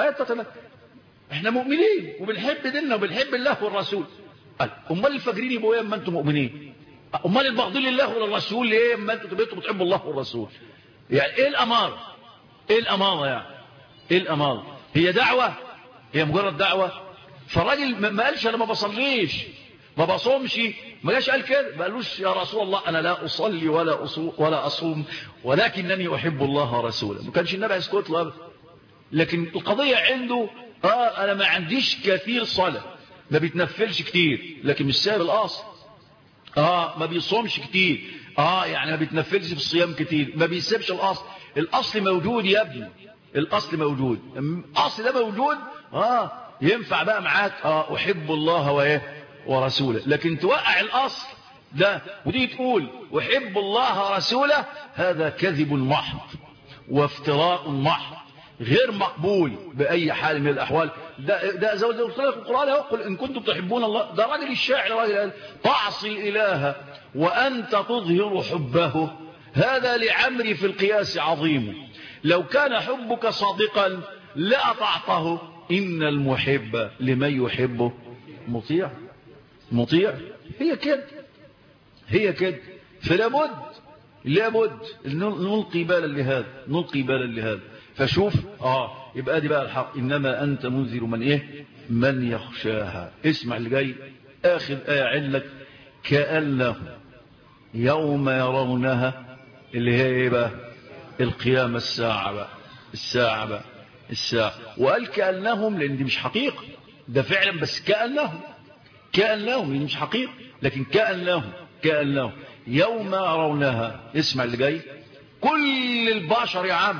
احنا مؤمنين وبنحب ديننا وبنحب الله والرسول. امال الفاجرين يبقوا ايه اما انتم مؤمنين؟ امال البغضين لله والرسول ليه اما انتم تبقوا بتحبوا الله والرسول؟ يعني ايه الاماره؟ ايه الاماره يعني؟ ايه الاماره؟ هي دعوه؟ هي مجرد دعوه؟ فالراجل ما قالش انا ما بصليش ما بصومش، ما جاش قال كده، ما قالوش يا رسول الله انا لا اصلي ولا اصوم ولا اصوم ولكنني احب الله ورسوله. ما كانش النبي يسكت له ابدا. لكن القضيه عنده اه انا ما عنديش كثير صلاه، ما بيتنفلش كتير لكن مش ساب الاصل. اه ما بيصومش كتير، اه يعني ما بيتنفلش في الصيام كتير، ما بيسيبش الاصل. الاصل موجود يا ابني، الاصل موجود، الاصل ده موجود اه ينفع بقى معاك اه احب الله وايه ورسوله. لكن توقع الاصل ده ودي تقول احب الله ورسوله، هذا كذب محض وافتراء محض غير مقبول باي حال من الاحوال. ده ده زي ما قلت لك القران اهو قل ان كنتم تحبون الله. ده راجل الشاعر راجل قال تعصي الاله وانت تظهر حبه، هذا لعمري في القياس عظيم، لو كان حبك صادقا لاطعته، ان المحب لمن يحبه مطيع. مطيع هي كده هي كده. فلا بد لابد نلقي بالا لهذا نلقي بالا لهذا. فشوف اه يبقى دي بقى الحق، انما انت منذر من ايه من يخشاها. اسمع اللي جاي اخر ايه عندك كأنه يوم يرونها اللي هي ايه بقى القيامة الساعة بقى الساعة بقى الساعة. وقال كأنهم لان دي مش حقيقة، ده فعلا بس كأنهم كأنهم لان مش حقيقة لكن كأنهم كأنهم يوم يرونها. اسمع اللي جاي كل البشر يا عم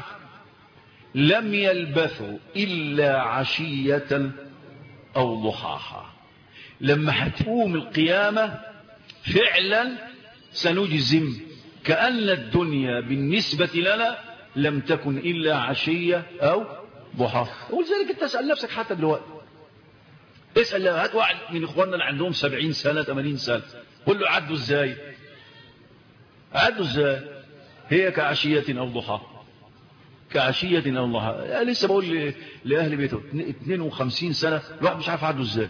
لم يلبثوا إلا عشية أو ضحاها. لما هتقوم القيامة فعلا سنجزم كأن الدنيا بالنسبة لنا لم تكن إلا عشية أو ضحاها. ولذلك انت تسأل نفسك حتى دلوقتي، اسأل هات واحد من إخواننا اللي عندهم سبعين سنة ثمانين سنة قل له عدوا ازاي عدوا ازاي هي كعشية أو ضحاها كعشية أو ضحاها. لسه بقول لأهل بيته اثنين وخمسين سنة الواحد مش عارف عدوا ازاي.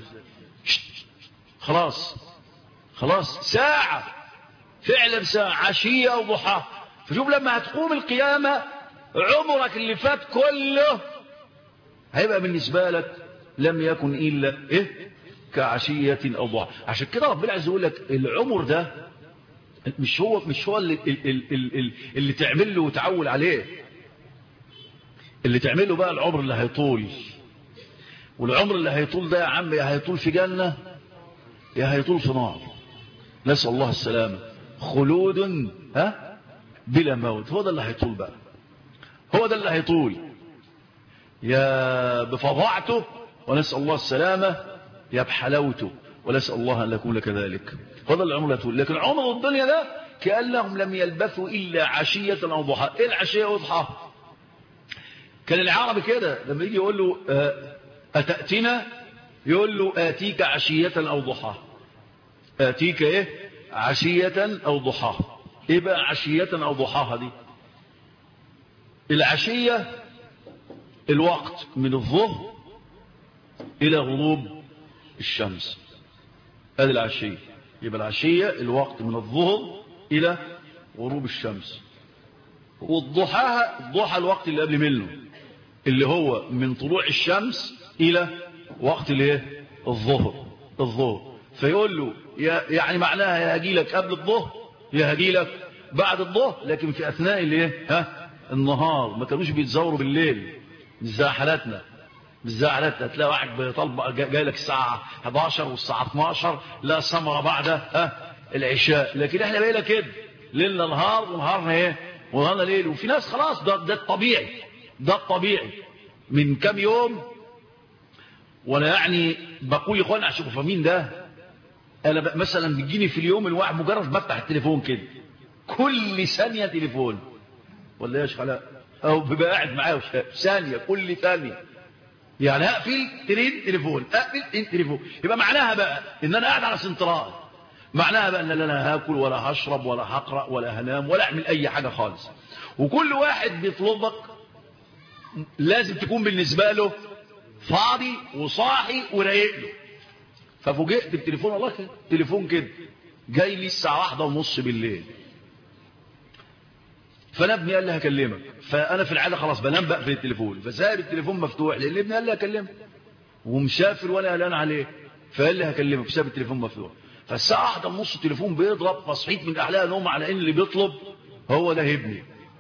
خلاص خلاص ساعة فعلا ساعة عشية أو ضحاها. فشوف لما هتقوم القيامة عمرك اللي فات كله هيبقى بالنسبة لك لم يكن إلا إيه كعشية أو ضحاها. عشان كده ربنا عايز يقول لك العمر ده مش هو مش هو اللي, اللي, اللي, اللي تعمل له وتعول عليه. اللي تعمل له بقى العمر اللي هيطول. والعمر اللي هيطول ده يا عم يا هيطول في جنة يا هيطول في نار، نسأل الله السلامة. خلود ها بلا موت، هو ده اللي هيطول بقى، هو ده اللي هيطول. يا بفظاعته ونسأل الله السلامة يا بحلاوته ونسأل الله أن نكون كذلك. هو ده العمر اللي هيطول. لكن عمر الدنيا ده كأنهم لم يلبثوا إلا عشية أو ضحاها. إيه العشية وضحاها؟ كان العربي كده لما يجي يقول له أتأتينا يقول له آتيك عشية أو ضحاها. آتيك إيه عشية أو ضحاها. إيه بقى عشية أو ضحاها دي؟ العشية الوقت من الظهر إلى غروب الشمس، هذه العشية. يبقى العشية الوقت من الظهر إلى غروب الشمس. والضحاها الضحى الوقت اللي قبل منه اللي هو من طلوع الشمس إلى وقت الايه الظهر الظهر. فيقول له يعني معناها يا هجي لك قبل الظهر يا هجي لك بعد الظهر، لكن في أثناء الايه ها النهار. ما كانوش بيتزوروا بالليل مش زي حالاتنا مش زي حالاتنا. تلاقي واحد بيطلب جاي لك الساعة احد عشر والساعة اثناشر لا ثمرة بعد ها العشاء. لكن احنا بقينا كده ليلنا نهار ونهارنا ايه ونهارنا ليل. وفي ناس خلاص ده ده الطبيعي ده الطبيعي من كام يوم وانا يعني بقول يا اخوانا عشان فاهمين ده، انا مثلا بيجيني في اليوم الواحد مجرد بفتح التليفون كده كل ثانيه تليفون، ولا يا شيخ او بيبقى قاعد معايا ثانيه كل ثانيه، يعني اقفل ترين تليفون اقفل ترين تليفون، يبقى معناها بقى ان انا قاعد على سنترال، معناها بقى ان لا انا هاكل ولا هشرب ولا هقرا ولا هنام ولا اعمل اي حاجه خالص. وكل واحد بيطلبك لازم تكون بالنسبه له فاضي وصاحي ورايق له. ففوجئت بالتليفون، والله كده تليفون كده جاي لي الساعه واحدة ونص بالليل، فانا ابني قال لي هكلمك، فانا في العاده خلاص بنام بقى في التليفون، فسايب التليفون مفتوح لان ابني قال لي هكلمك ومسافر وانا قلقان عليه، فقال لي هكلمك فساب التليفون مفتوح. فالساعه واحدة ونص التليفون بيضرب، فصحيت من احلى نوم على ان اللي بيطلب هو ده ابني.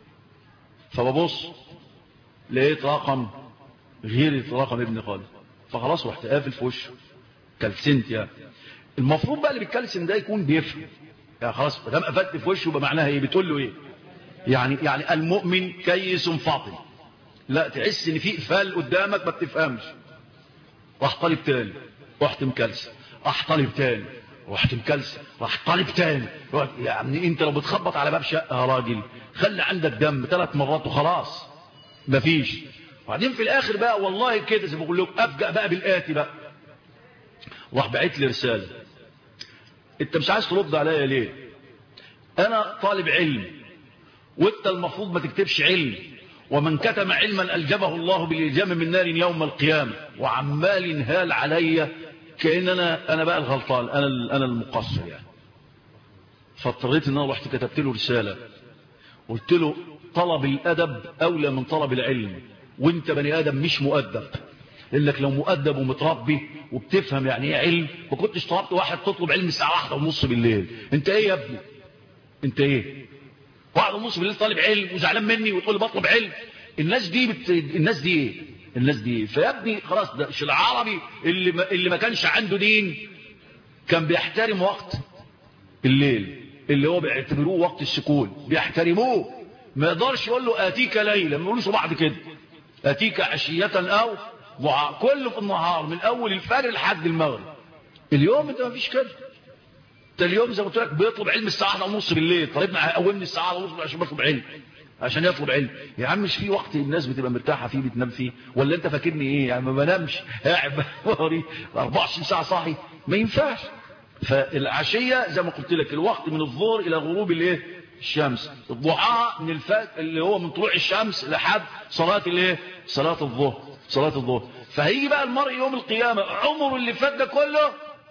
فببص لقيت رقم غير رقم ابني خالص، فخلاص رحت قافل في وشه كلسنت. يعني المفروض بقى اللي بيتكلسن ده يكون بيفهم، يعني خلاص ما دام قفلت في وشه بمعناها ايه؟ بتقول له ايه؟ يعني يعني المؤمن كيس فاطن، لا تحس ان في اقفال قدامك ما بتفهمش. راح طالب تاني، رحت مكلسن، راح طالب تاني، رحت مكلسن، راح طالب تاني. يعني انت لو بتخبط على باب شقه يا راجل خلي عندك دم ثلاث مرات وخلاص مفيش. وبعدين في الاخر بقى والله كده زي ما بقول لكم افجأ بقى بالاتي بقى، راح بعت لي رساله، انت مش عايز ترد عليا ليه؟ انا طالب علم وانت المفروض ما تكتبش علم، ومن كتم علما ألجمه الله بالإلجام من نار يوم القيامة، وعمال ينهال عليا كأن أنا أنا بقى الغلطان، أنا أنا المقصر يعني. فاضطريت إن أنا رحت كتبت له رسالة قلت له طلب الأدب أولى من طلب العلم، وأنت بني آدم مش مؤدب، لأنك لو مؤدب ومتربي وبتفهم يعني إيه علم ما كنتش طلبت واحد تطلب علم الساعة واحدة ونص بالليل. أنت إيه يا ابني؟ أنت إيه؟ واحد ونص بالليل طالب علم وزعلان مني وتقول لي بطلب علم؟ الناس دي بت... الناس دي ايه؟ الناس دي ايه؟ فيا ابني خلاص ده العربي اللي ما... اللي ما كانش عنده دين كان بيحترم وقت الليل اللي هو بيعتبروه وقت السكون، بيحترموه. ما يقدرش يقول له اتيك ليلا، ما يقولوش بعض كده اتيك عشيه او ضحى، كله في النهار من اول الفجر لحد المغرب. اليوم انت ما فيش كده، ده اليوم زي ما قلت لك بيطلب علم الساعه واحدة ونص بالليل. طالبنا قومني الساعه واحدة ونص عشان بطلب علم، عشان يطلب علم. يا عم مش في وقت الناس بتبقى مرتاحه فيه بتنام فيه؟ ولا انت فاكرني ايه يعني ما بنامش قاعد بوري أربعة وعشرين ساعه صاحي؟ ما ينفعش. فالعشيه زي ما قلت لك الوقت من الظهر الى غروب الايه الشمس، الضحى من الفجر اللي هو من طلوع الشمس لحد صلاه الايه صلاه الظهر صلاه الظهر. فهيجي بقى المرء يوم القيامه عمره اللي فات ده كله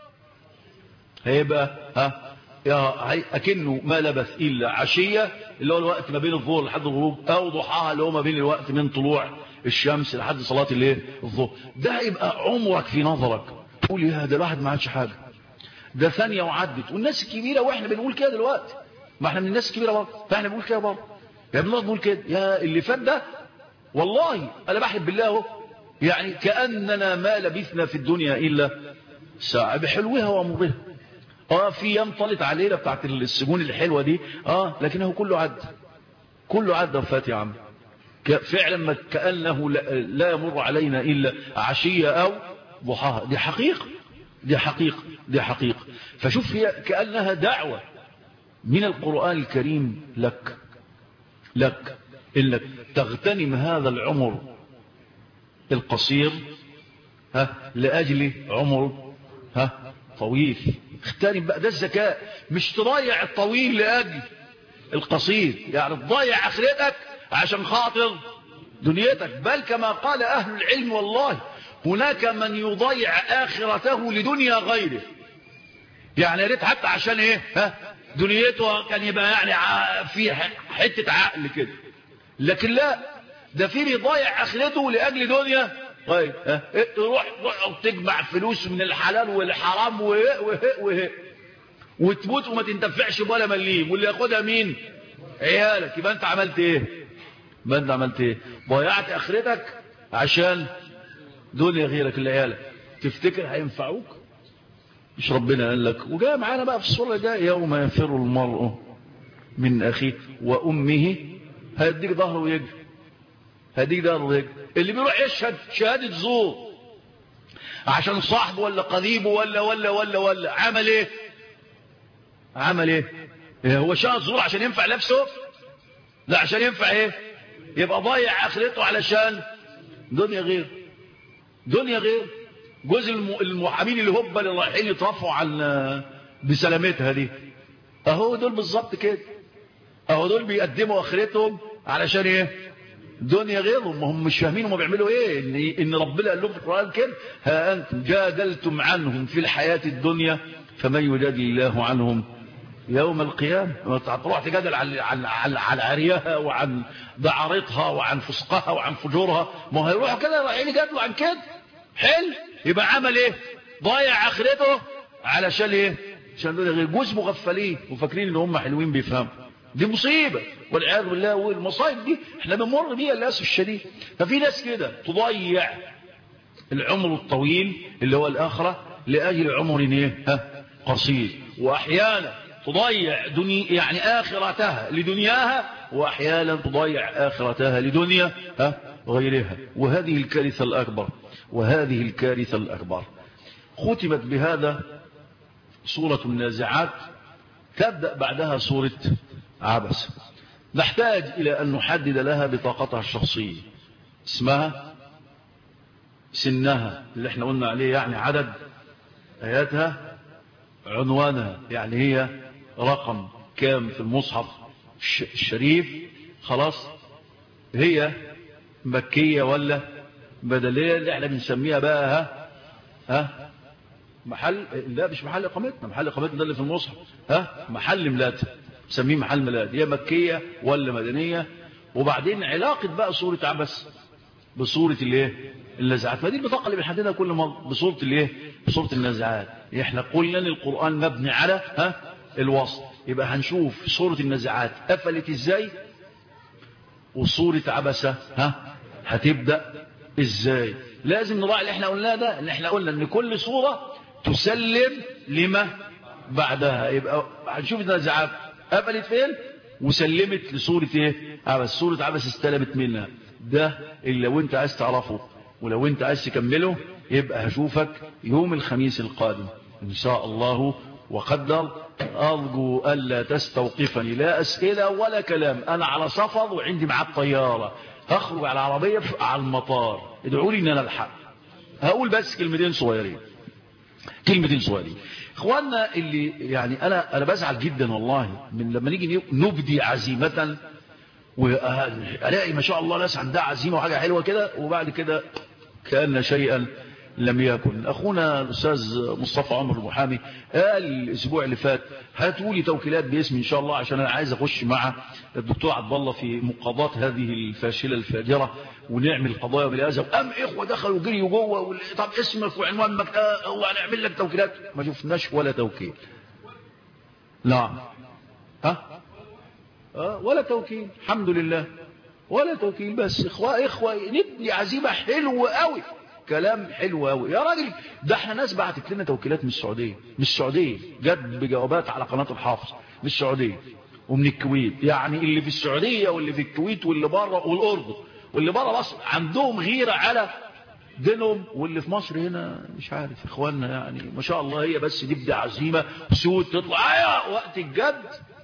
هيبقى ها يا اكنه ما لبث الا عشيه اللي هو الوقت ما بين الظهر لحد الغروب، او ضحاها اللي هو ما بين الوقت من طلوع الشمس لحد صلاه الايه الظهر. ده هيبقى عمرك في نظرك. تقول يا ده الواحد ما عادش حاجه، ده ثانيه وعدت. والناس الكبيره واحنا بنقول كده دلوقتي، ما احنا من الناس الكبيره برضه، فاحنا بنقول كده برضه، يا ابن الله بنقول كده يا اللي فات ده والله انا بحب بالله اهو، يعني كاننا ما لبثنا في الدنيا الا ساعه بحلوها ومرها. اه في ايام طالت علينا بتاعت السجون الحلوه دي اه، لكنه كله عدى، كله عدى وفات يا عم. فعلا ما كانه لا يمر علينا الا عشيه او ضحاها. دي حقيقه دي حقيقه دي حقيقه. فشوف هي كانها دعوه من القران الكريم لك لك انك تغتنم هذا العمر القصير ها لاجل عمر ها طويل. اغتنم بقى، ده الذكاء، مش تضيع الطويل لاجل القصير، يعني تضيع اخرتك عشان خاطر دنيتك. بل كما قال اهل العلم والله هناك من يضيع اخرته لدنيا غيره، يعني يا ريت حتى عشان ايه ها دنيته كان يبقى يعني في حته عقل كده، لكن لا ده في بيضيع اخرته لاجل دنيا طيب ها تروح تروح تجمع فلوس من الحلال والحرام وهي وهي وهي وتموت وما تنتفعش ولا مليم، واللي ياخدها مين؟ عيالك. يبقى انت عملت ايه؟ يبقى انت عملت ايه؟ ضيعت اخرتك عشان دنيا غيرك اللي عيالك. تفتكر هينفعوك؟ مش ربنا قال لك وجاء معانا بقى في الصوره ده يوم يفر المرء من اخيه وامه، هيديك ظهره ويجري هديك دار الهجرة. اللي بيروح يشهد شهادة زور عشان صاحبه ولا قريبه ولا ولا ولا ولا عمل ايه عمل ايه هو شهد زور عشان ينفع نفسه؟ لا، عشان ينفع ايه؟ يبقى ضايع اخرته علشان دنيا غير دنيا غير جزء المحامين اللي هبه اللي رايحين يترفعوا عن بسلامتها دي، اهو دول بالظبط كده، اهو دول بيقدموا اخرتهم علشان ايه؟ دنيا غيرهم. هم مش فاهمين هم بيعملوا ايه، ان ان ربنا قال لهم في القران كده: ها انتم جادلتم عنهم في الحياه الدنيا فمن يجادل الله عنهم يوم القيامه. تروح تجادل عن عن عن, عن عريها وعن دعارتها وعن فسقها وعن فجورها، ما هيروحوا كده رايحين يجادلوا عن كده. حلو، يبقى عمل ايه؟ ضايع اخرته علشان ايه؟ عشان دول غير جزء مغفلين وفاكرين ان هم حلوين بيفهموا. دي مصيبه والعياذ بالله. والمصايب دي احنا بنمر بيها للاسف الشديد. ففي ناس كده تضيع العمر الطويل اللي هو الاخره لاجل عمر ايه؟ ها قصير. واحيانا تضيع دنيا يعني اخرتها لدنياها، واحيانا تضيع اخرتها لدنيا ها غيرها. وهذه الكارثه الاكبر وهذه الكارثه الاكبر. ختمت بهذا سوره النازعات، تبدا بعدها سوره عبس. نحتاج إلى أن نحدد لها بطاقتها الشخصية، اسمها، سنها اللي احنا قلنا عليه يعني عدد آياتها، عنوانها يعني هي رقم كام في المصحف الشريف، خلاص، هي مكية ولا بدلية اللي احنا بنسميها بقى ها ها محل، لا مش محل اقامتنا، محل اقامتنا ده اللي في المصحف، ها محل ميلادها، نسميه محل ميلاد، هي مكية ولا مدنية. وبعدين علاقة بقى سورة عبس بسورة الايه النازعات. ما دي البطاقة اللي بنحددها كل مرة بسورة الايه بسورة النازعات. احنا قلنا ان القرآن مبني على ها الوصل، يبقى هنشوف سورة النازعات قفلت ازاي وسورة عبسة ها هتبدأ ازاي. لازم نراعي اللي احنا قلناه ده، ان احنا قلنا ان كل سورة تسلم لما بعدها. يبقى هنشوف النازعات قفلت فين وسلمت لسورة ايه عبس. سورة عبس استلمت منها. ده اللي لو انت عايز تعرفه ولو انت عايز تكمله يبقى هشوفك يوم الخميس القادم ان شاء الله وقدر. ارجو الا تستوقفني لا اسئله ولا كلام، انا على سفر وعندي معاد طياره، هخرج على العربيه على المطار، ادعوا لي ان انا الحق. هقول بس كلمتين صغيرين كلمتين صغيرين اخواننا اللي يعني انا انا بزعل جدا والله من لما نيجي نبدي عزيمه والاقي ما شاء الله ناس عندها عزيمه وحاجه حلوه كده وبعد كده كأن شيئا لم يكن. اخونا الاستاذ مصطفى عمر المحامي قال الاسبوع اللي فات هاتوا لي توكيلات باسمي ان شاء الله عشان انا عايز اخش مع الدكتور عبد الله في مقاضاه هذه الفاشله الفاجره ونعمل قضايا بالهذا. قام اخوه دخلوا جريوا جوه، طب اسمك وعنوان مكتب هو هنعمل لك توكيلات. ما شفناش ولا توكيل. نعم ها أه ولا توكيل، الحمد لله ولا توكيل. بس اخوه اخوه نبني عزيمه حلوه قوي، كلام حلو قوي يا راجل. ده احنا ناس بعتت لنا توكيلات من السعوديه، من السعوديه جت بجوابات على قناه الحافظ من السعوديه ومن الكويت. يعني اللي في السعوديه واللي في الكويت واللي بره والاردن واللي بره مصر عندهم غيره على دينهم، واللي في مصر هنا مش عارف اخواننا يعني ما شاء الله. هي بس نبدي عزيمه سود تطلع ايوه وقت الجد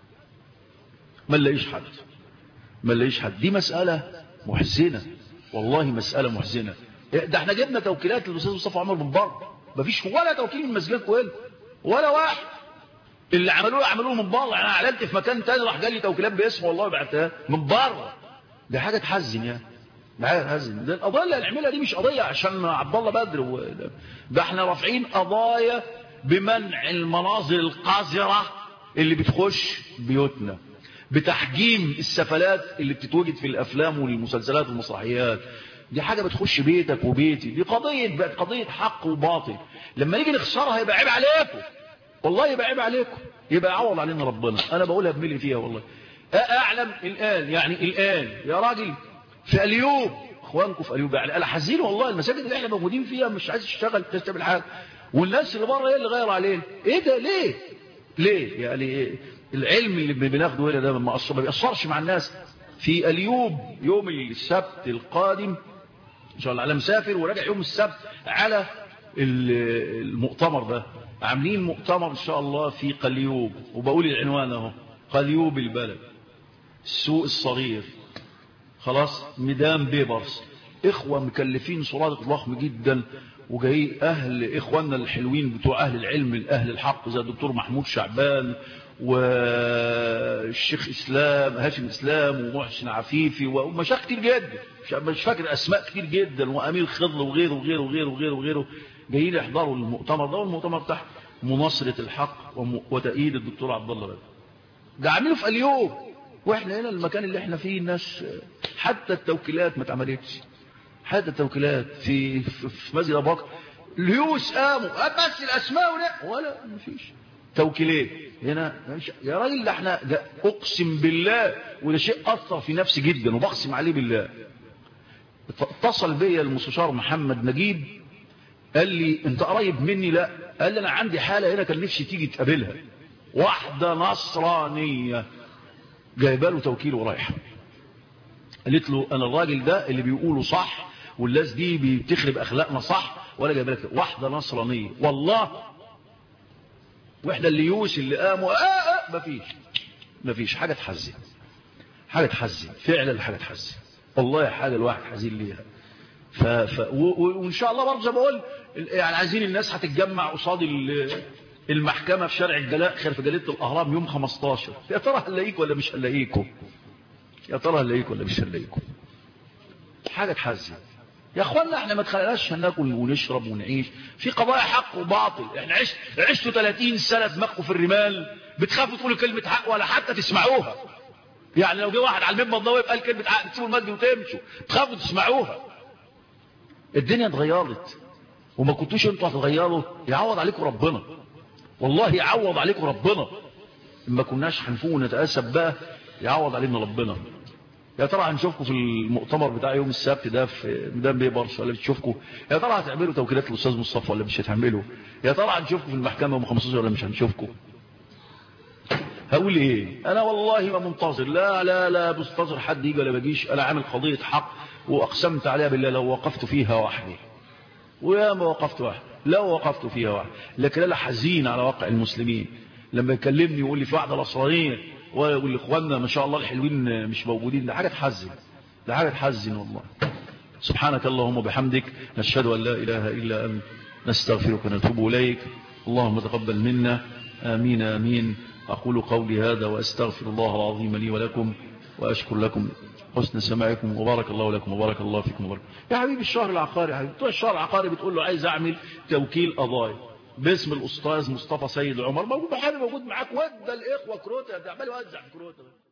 ما نلاقيش حد ما نلاقيش حد. دي مساله محزنه والله، مساله محزنه. ده احنا جبنا توكيلات للاستاذ مصطفى عمر من بره، مفيش ولا توكيل من مسجدكم هنا ولا واحد. اللي عملوه عملوه من بره. انا اعلنت في مكان تاني راح جالي توكيلات باسمه والله بعتها من بره. ده حاجه تحزن يعني، ده حاجه تحزن. ده القضايا اللي هنعملها دي مش قضيه عشان عبد الله بدر و... ده احنا رافعين قضايا بمنع المناظر القذره اللي بتخش بيوتنا، بتحجيم السفلات اللي بتتوجد في الافلام والمسلسلات والمسرحيات. دي حاجة بتخش بيتك وبيتي. دي قضية بقت قضية حق وباطل. لما نيجي نخسرها يبقى عيب عليكم والله، يبقى عيب عليكم، يبقى عوض علينا ربنا. انا بقولها بملي فيها والله. اعلم الان يعني الان يا راجل في اليوب اخوانكم في اليوب يعني انا حزين والله. المساجد اللي احنا موجودين فيها مش عايز تشتغل مش تعمل حاجه، والناس اللي بره هي اللي غير علينا. ايه ده ليه ليه يعني إيه؟ العلم اللي بناخده هنا ده ما بيأثرش مع الناس في اليوب يوم السبت القادم ان شاء الله، على مسافر وراجع يوم السبت على المؤتمر ده. عاملين مؤتمر ان شاء الله في قليوب، وبقول العنوان اهو، قليوب البلد، السوق الصغير، خلاص، ميدان بيبرس. اخوة مكلفين صرادق ضخم جدا، وجاي اهل اخواننا الحلوين بتوع اهل العلم اهل الحق زي الدكتور محمود شعبان والشيخ اسلام هاشم اسلام ومحسن عفيفي ومشايخ كتير جدا، مش فاكر اسماء كتير جدا، وامير خضر وغيره وغيره وغيره وغيره وغيره جايين يحضروا المؤتمر ده. والمؤتمر تحت مناصرة الحق وتأييد الدكتور عبد الله بدر. ده عامله في اليوم، واحنا هنا المكان اللي احنا فيه الناس حتى التوكيلات ما اتعملتش، حتى التوكيلات في في مسجد ابو بكر ليوس قاموا بس الاسماء ولا ولا مفيش توكيلات هنا يا راجل. ده احنا ده اقسم بالله، وده شيء اثر في نفسي جدا وبقسم عليه بالله. اتصل بيا المستشار محمد نجيب قال لي انت قريب مني؟ لا. قال لي انا عندي حاله هنا كان نفسي تيجي تقابلها، واحده نصرانيه جايبه له توكيل ورايحه. قالت له انا الراجل ده اللي بيقوله صح، والناس دي بتخرب اخلاقنا صح، ولا جايبه لك واحده نصرانيه والله. واحده اللي يوس اللي قاموا اه اه مفيش مفيش حاجه تحزن، حاجه تحزن فعلا، حاجه تحزن والله، حاجه الواحد حزين ليها. ف... ف... و... وان شاء الله برضه زي ما بقول يعني عايزين الناس هتتجمع قصاد المحكمه في شارع الجلاء خير في جريده الاهرام يوم خمستاشر. يا ترى هنلاقيك ولا مش هنلاقيكم؟ يا ترى هنلاقيك ولا مش هنلاقيكم؟ حاجه تحزن يا اخوانا. احنا ما اتخلقناش هناكل ونشرب ونعيش في قضايا حق وباطل. احنا عشت عشتوا ثلاثين سنه دماغكم في الرمال، بتخافوا تقولوا كلمه حق ولا حتى تسمعوها. يعني لو جه واحد على المنبر ده ويبقى قال كلمه حق تسيبوا المسجد وتمشوا، تخافوا تسمعوها. الدنيا اتغيرت وما كنتوش انتوا هتغيروا، يعوض عليكم ربنا والله، يعوض عليكم ربنا. ما كناش هنفوق ونتاسف بقى، يعوض علينا ربنا. يا ترى هنشوفكم في المؤتمر بتاع يوم السبت ده في ميدان بيبرس ولا بتشوفكم؟ يا ترى هتعملوا توكيلات الاستاذ مصطفى ولا مش هتعملوا؟ يا ترى هنشوفكم في المحكمه يوم خمستاشر ولا مش هنشوفكم؟ هقول ايه؟ انا والله ما منتظر، لا لا لا منتظر حد يجي ولا بجيش. انا عامل قضيه حق واقسمت عليها بالله لو وقفت فيها وحدي، ويا ما وقفت وحدي لو وقفت فيها وحدي. لكن انا حزين على واقع المسلمين لما يكلمني يقول لي في واحده نصرانيه والاخواننا ما شاء الله الحلوين مش موجودين. ده حاجه تحزن، ده حاجه تحزن والله. سبحانك اللهم وبحمدك، نشهد ان لا اله الا انت، نستغفرك ونتوب اليك. اللهم تقبل منا، امين امين. اقول قولي هذا واستغفر الله العظيم لي ولكم، واشكر لكم حسن سماعكم، وبارك الله لكم وبارك الله فيكم وبارك. يا حبيبي الشهر العقاري، يا حبيبي بتوع الشهر العقاري بتقول له عايز اعمل توكيل قضايا باسم الاستاذ مصطفى سيد عمر، موجود محامي موجود معاك، ودى الاخوه كروته، ده عمال يوزع كروته.